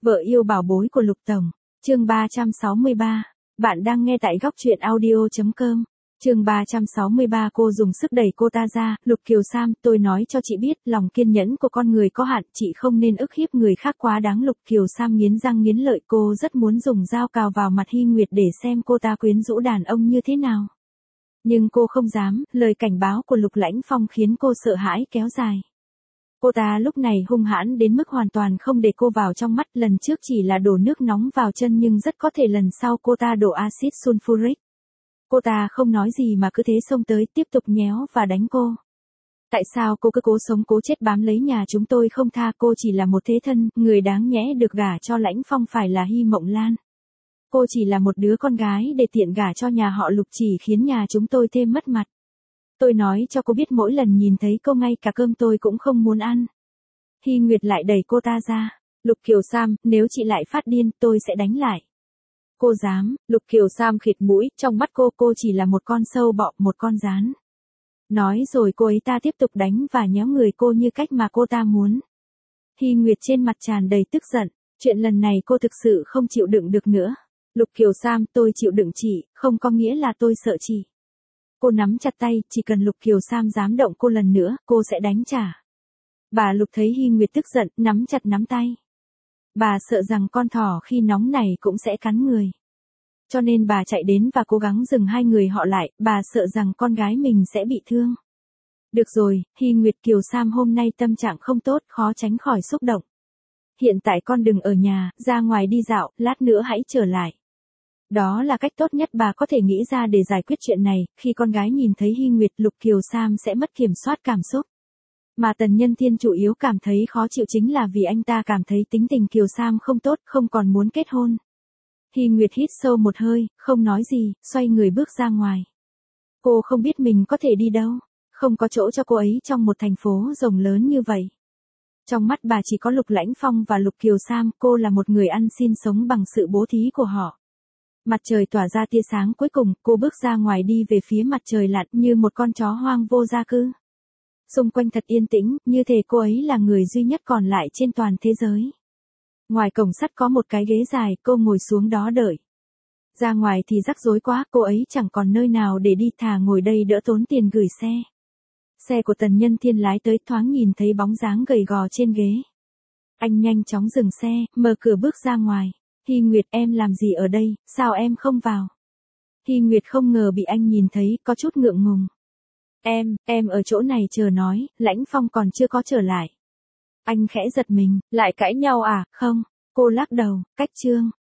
Vợ yêu bảo bối của Lục Tổng. Chương 363. Bạn đang nghe tại góc truyện audio.com. Chương 363. Cô dùng sức đẩy cô ta ra. Lục Kiều Sam, tôi nói cho chị biết, lòng kiên nhẫn của con người có hạn, chị không nên ức hiếp người khác quá đáng. Lục Kiều Sam nghiến răng nghiến lợi, cô rất muốn dùng dao cào vào mặt Hy Nguyệt để xem cô ta quyến rũ đàn ông như thế nào. Nhưng cô không dám, lời cảnh báo của Lục Lãnh Phong khiến cô sợ hãi kéo dài. Cô ta lúc này hung hãn đến mức hoàn toàn không để cô vào trong mắt, lần trước chỉ là đổ nước nóng vào chân nhưng rất có thể lần sau cô ta đổ axit sulfuric. Cô ta không nói gì mà cứ thế xông tới tiếp tục nhéo và đánh cô. Tại sao cô cứ cố sống cố chết bám lấy nhà chúng tôi không tha, cô chỉ là một thế thân, người đáng nhẽ được gả cho Lãnh Phong phải là Hy Mộng Lan. Cô chỉ là một đứa con gái để tiện gả cho nhà họ Lục chỉ khiến nhà chúng tôi thêm mất mặt. Tôi nói cho cô biết mỗi lần nhìn thấy cô ngay cả cơm tôi cũng không muốn ăn. Hy Nguyệt lại đẩy cô ta ra. Lục Kiều Sam, nếu chị lại phát điên tôi sẽ đánh lại. Cô dám? Lục Kiều Sam khịt mũi, trong mắt cô chỉ là một con sâu bọ, một con gián. Nói rồi cô ấy ta tiếp tục đánh và nhéo người cô như cách mà cô ta muốn. Hy Nguyệt trên mặt tràn đầy tức giận, chuyện lần này cô thực sự không chịu đựng được nữa. Lục Kiều Sam, tôi chịu đựng chị, không có nghĩa là tôi sợ chị. Cô nắm chặt tay, chỉ cần Lục Kiều Sam dám động cô lần nữa, cô sẽ đánh trả. Bà Lục thấy Hy Nguyệt tức giận, nắm chặt nắm tay. Bà sợ rằng con thỏ khi nóng này cũng sẽ cắn người. Cho nên bà chạy đến và cố gắng dừng hai người họ lại, bà sợ rằng con gái mình sẽ bị thương. Được rồi, Hy Nguyệt, Kiều Sam hôm nay tâm trạng không tốt, khó tránh khỏi xúc động. Hiện tại con đừng ở nhà, ra ngoài đi dạo, lát nữa hãy trở lại. Đó là cách tốt nhất bà có thể nghĩ ra để giải quyết chuyện này, khi con gái nhìn thấy Hy Nguyệt, Lục Kiều Sam sẽ mất kiểm soát cảm xúc. Mà Tần Nhân Thiên chủ yếu cảm thấy khó chịu chính là vì anh ta cảm thấy tính tình Kiều Sam không tốt, không còn muốn kết hôn. Hy Nguyệt hít sâu một hơi, không nói gì, xoay người bước ra ngoài. Cô không biết mình có thể đi đâu, không có chỗ cho cô ấy trong một thành phố rộng lớn như vậy. Trong mắt bà chỉ có Lục Lãnh Phong và Lục Kiều Sam, cô là một người ăn xin sống bằng sự bố thí của họ. Mặt trời tỏa ra tia sáng cuối cùng, cô bước ra ngoài đi về phía mặt trời lặn như một con chó hoang vô gia cư. Xung quanh thật yên tĩnh, như thể cô ấy là người duy nhất còn lại trên toàn thế giới. Ngoài cổng sắt có một cái ghế dài, cô ngồi xuống đó đợi. Ra ngoài thì rắc rối quá, cô ấy chẳng còn nơi nào để đi, thà ngồi đây đỡ tốn tiền gửi xe. Xe của Tần Nhân Thiên lái tới, thoáng nhìn thấy bóng dáng gầy gò trên ghế. Anh nhanh chóng dừng xe, mở cửa bước ra ngoài. Hy Nguyệt, em làm gì ở đây, sao em không vào? Hy Nguyệt không ngờ bị anh nhìn thấy, có chút ngượng ngùng. Em ở chỗ này chờ nói, Lãnh Phong còn chưa có trở lại. Anh khẽ giật mình, lại cãi nhau à? Không, cô lắc đầu, cách chương.